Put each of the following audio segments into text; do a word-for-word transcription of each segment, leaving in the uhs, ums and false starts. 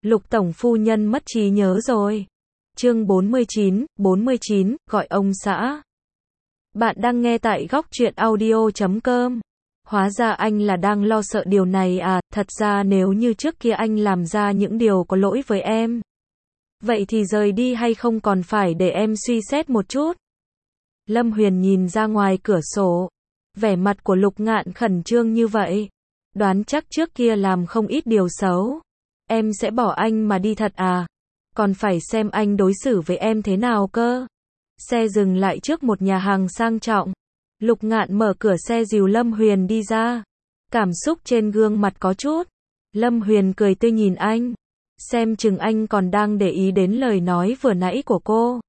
Lục tổng phu nhân mất trí nhớ rồi. Chương bốn mươi chín, bốn mươi chín, gọi ông xã. Bạn đang nghe tại góc truyện audio chấm com. Hóa ra anh là đang lo sợ điều này à, thật ra nếu như trước kia anh làm ra những điều có lỗi với em. Vậy thì rời đi hay không còn phải để em suy xét một chút. Lâm Huyền nhìn ra ngoài cửa sổ. Vẻ mặt của Lục Ngạn khẩn trương như vậy. Đoán chắc trước kia làm không ít điều xấu. Em sẽ bỏ anh mà đi thật à? Còn phải xem anh đối xử với em thế nào cơ. Xe dừng lại trước một nhà hàng sang trọng. Lục Ngạn mở cửa xe dìu Lâm Huyền đi ra. Cảm xúc trên gương mặt có chút. Lâm Huyền cười tươi nhìn anh. Xem chừng anh còn đang để ý đến lời nói vừa nãy của cô.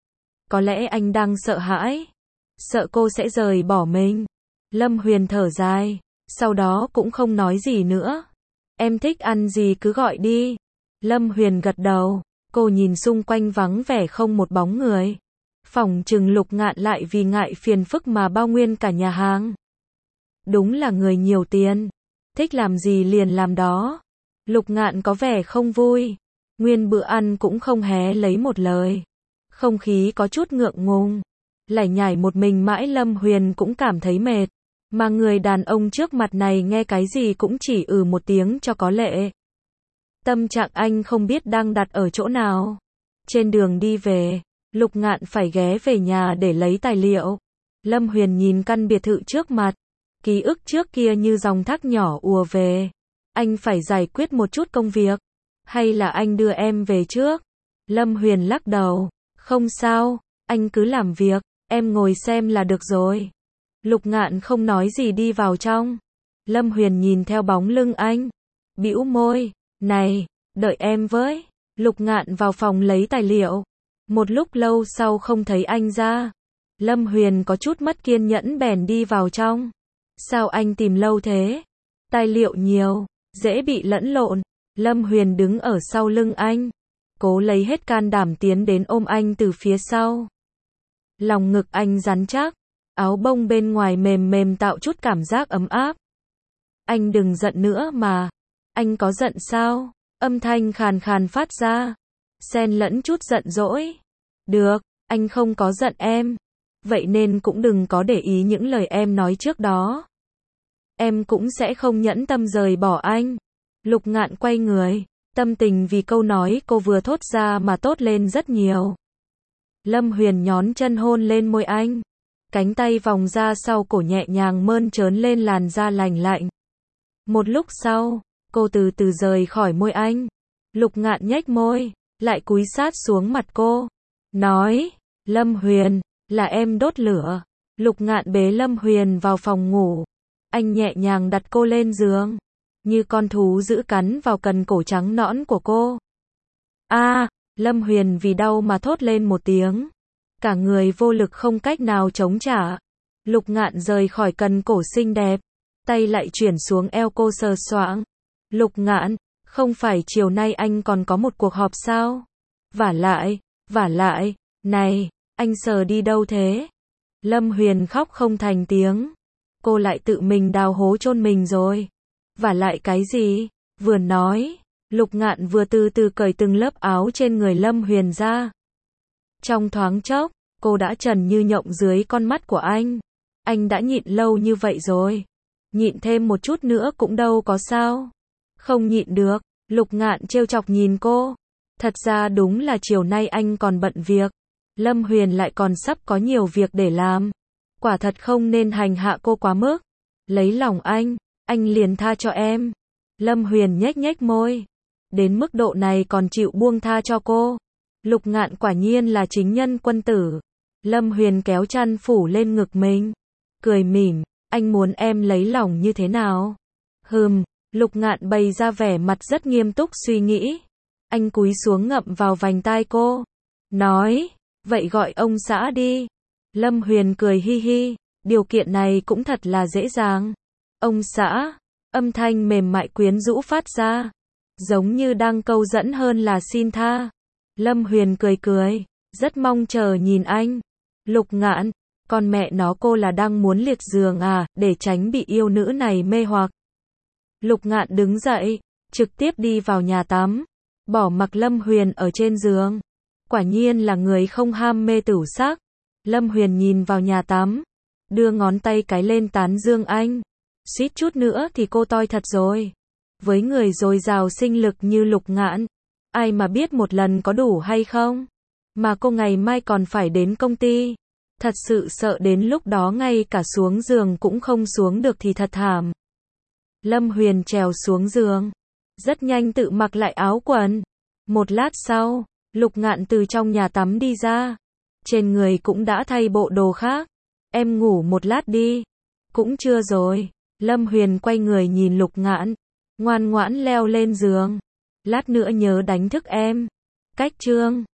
Có lẽ anh đang sợ hãi. Sợ cô sẽ rời bỏ mình. Lâm Huyền thở dài. Sau đó cũng không nói gì nữa. Em thích ăn gì cứ gọi đi. Lâm Huyền gật đầu. Cô nhìn xung quanh vắng vẻ không một bóng người. Phỏng chừng Lục Ngạn lại vì ngại phiền phức mà bao nguyên cả nhà hàng. Đúng là người nhiều tiền. Thích làm gì liền làm đó. Lục Ngạn có vẻ không vui. Nguyên bữa ăn cũng không hé lấy một lời. Không khí có chút ngượng ngùng. Lải nhải một mình mãi Lâm Huyền cũng cảm thấy mệt. Mà người đàn ông trước mặt này nghe cái gì cũng chỉ ừ một tiếng cho có lệ. Tâm trạng anh không biết đang đặt ở chỗ nào. Trên đường đi về, Lục Ngạn phải ghé về nhà để lấy tài liệu. Lâm Huyền nhìn căn biệt thự trước mặt. Ký ức trước kia như dòng thác nhỏ ùa về. Anh phải giải quyết một chút công việc. Hay là anh đưa em về trước? Lâm Huyền lắc đầu. Không sao, anh cứ làm việc, em ngồi xem là được rồi. Lục Ngạn không nói gì đi vào trong. Lâm Huyền nhìn theo bóng lưng anh. Bĩu môi. Này, đợi em với. Lục Ngạn vào phòng lấy tài liệu. Một lúc lâu sau không thấy anh ra. Lâm Huyền có chút mất kiên nhẫn bèn đi vào trong. Sao anh tìm lâu thế? Tài liệu nhiều, dễ bị lẫn lộn. Lâm Huyền đứng ở sau lưng anh. Cố lấy hết can đảm tiến đến ôm anh từ phía sau. Lòng ngực anh rắn chắc. Áo bông bên ngoài mềm mềm tạo chút cảm giác ấm áp. Anh đừng giận nữa mà. Anh có giận sao? Âm thanh khàn khàn phát ra. Xen lẫn chút giận dỗi. Được, anh không có giận em. Vậy nên cũng đừng có để ý những lời em nói trước đó. Em cũng sẽ không nhẫn tâm rời bỏ anh. Lục Ngạn quay người. Tâm tình vì câu nói cô vừa thốt ra mà tốt lên rất nhiều. Lâm Huyền nhón chân hôn lên môi anh. Cánh tay vòng ra sau cổ nhẹ nhàng mơn trớn lên làn da lành lạnh. Một lúc sau, cô từ từ rời khỏi môi anh. Lục Ngạn nhếch môi, lại cúi sát xuống mặt cô. Nói, Lâm Huyền, là em đốt lửa. Lục Ngạn bế Lâm Huyền vào phòng ngủ. Anh nhẹ nhàng đặt cô lên giường. Như con thú dữ cắn vào cần cổ trắng nõn của cô. A, à, Lâm Huyền vì đau mà thốt lên một tiếng. Cả người vô lực không cách nào chống trả. Lục Ngạn rời khỏi cần cổ xinh đẹp. Tay lại chuyển xuống eo cô sờ soạng. Lục Ngạn, không phải chiều nay anh còn có một cuộc họp sao? Vả lại, vả lại, này, anh sờ đi đâu thế? Lâm Huyền khóc không thành tiếng. Cô lại tự mình đào hố chôn mình rồi. Vả lại cái gì? Vừa nói, Lục Ngạn vừa từ từ cởi từng lớp áo trên người Lâm Huyền ra. Trong thoáng chốc, cô đã trần như nhộng dưới con mắt của anh. Anh đã nhịn lâu như vậy rồi. Nhịn thêm một chút nữa cũng đâu có sao. Không nhịn được, Lục Ngạn trêu chọc nhìn cô. Thật ra đúng là chiều nay anh còn bận việc. Lâm Huyền lại còn sắp có nhiều việc để làm. Quả thật không nên hành hạ cô quá mức. Lấy lòng anh, anh liền tha cho em. Lâm Huyền nhếch nhếch môi. Đến mức độ này còn chịu buông tha cho cô. Lục Ngạn quả nhiên là chính nhân quân tử. Lâm Huyền kéo chăn phủ lên ngực mình. Cười mỉm, anh muốn em lấy lòng như thế nào? Hừm, Lục Ngạn bày ra vẻ mặt rất nghiêm túc suy nghĩ. Anh cúi xuống ngậm vào vành tai cô. Nói, vậy gọi ông xã đi. Lâm Huyền cười hi hi, điều kiện này cũng thật là dễ dàng. Ông xã, âm thanh mềm mại quyến rũ phát ra. Giống như đang câu dẫn hơn là xin tha. Lâm Huyền cười cười, rất mong chờ nhìn anh. Lục Ngạn, con mẹ nó cô là đang muốn liệt giường à, để tránh bị yêu nữ này mê hoặc. Lục Ngạn đứng dậy, trực tiếp đi vào nhà tắm. bỏ mặc Lâm Huyền ở trên giường. Quả nhiên là người không ham mê tửu sắc. Lâm Huyền nhìn vào nhà tắm, đưa ngón tay cái lên tán dương anh. Suýt chút nữa thì cô toi thật rồi. Với người dồi dào sinh lực như Lục Ngạn, ai mà biết một lần có đủ hay không? Mà cô ngày mai còn phải đến công ty. Thật sự sợ đến lúc đó ngay cả xuống giường cũng không xuống được thì thật thảm. Lâm Huyền trèo xuống giường, rất nhanh tự mặc lại áo quần. Một lát sau, Lục Ngạn từ trong nhà tắm đi ra. Trên người cũng đã thay bộ đồ khác. Em ngủ một lát đi. Cũng chưa rồi. Lâm Huyền quay người nhìn Lục Ngạn. Ngoan ngoãn leo lên giường. Lát nữa nhớ đánh thức em. Cách chương